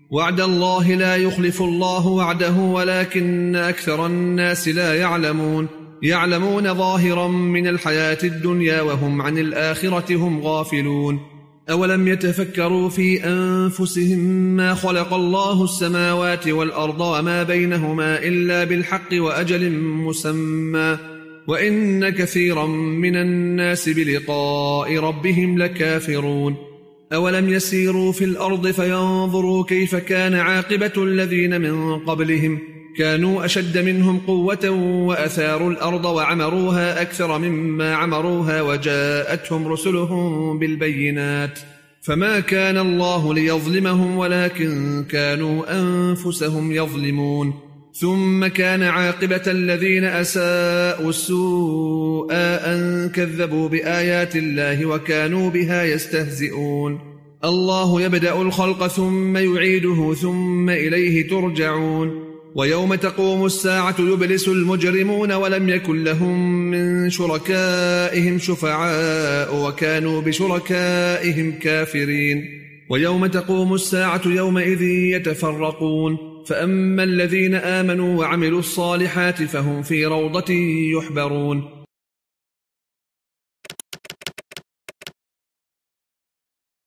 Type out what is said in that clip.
وعد الله لا يخلف الله وعده ولكن أكثر الناس لا يعلمون. يعلمون ظاهرا من الحياة الدنيا وهم عن الآخرة هم غافلون. أولم يتفكروا في أنفسهم ما خلق الله السماوات والأرض وما بينهما إلا بالحق وأجل مسمى وإن كثيرا من الناس بلقاء ربهم لكافرون. أولم يسيروا في الأرض فينظروا كيف كان عاقبة الذين من قبلهم كانوا أشد منهم قوة وأثاروا الأرض وعمروها أكثر مما عمروها وجاءتهم رسلهم بالبينات فما كان الله ليظلمهم ولكن كانوا أنفسهم يظلمون. ثم كان عاقبة الذين أساءوا السوء أن كذبوا بآيات الله وكانوا بها يستهزئون. الله يبدأ الخلق ثم يعيده ثم إليه ترجعون. ويوم تقوم الساعة يبلس المجرمون ولم يكن لهم من شركائهم شفعاء وكانوا بشركائهم كافرين. ويوم تقوم الساعة يومئذ يتفرقون فأما الذين آمنوا وعملوا الصالحات فهم في روضة يحبرون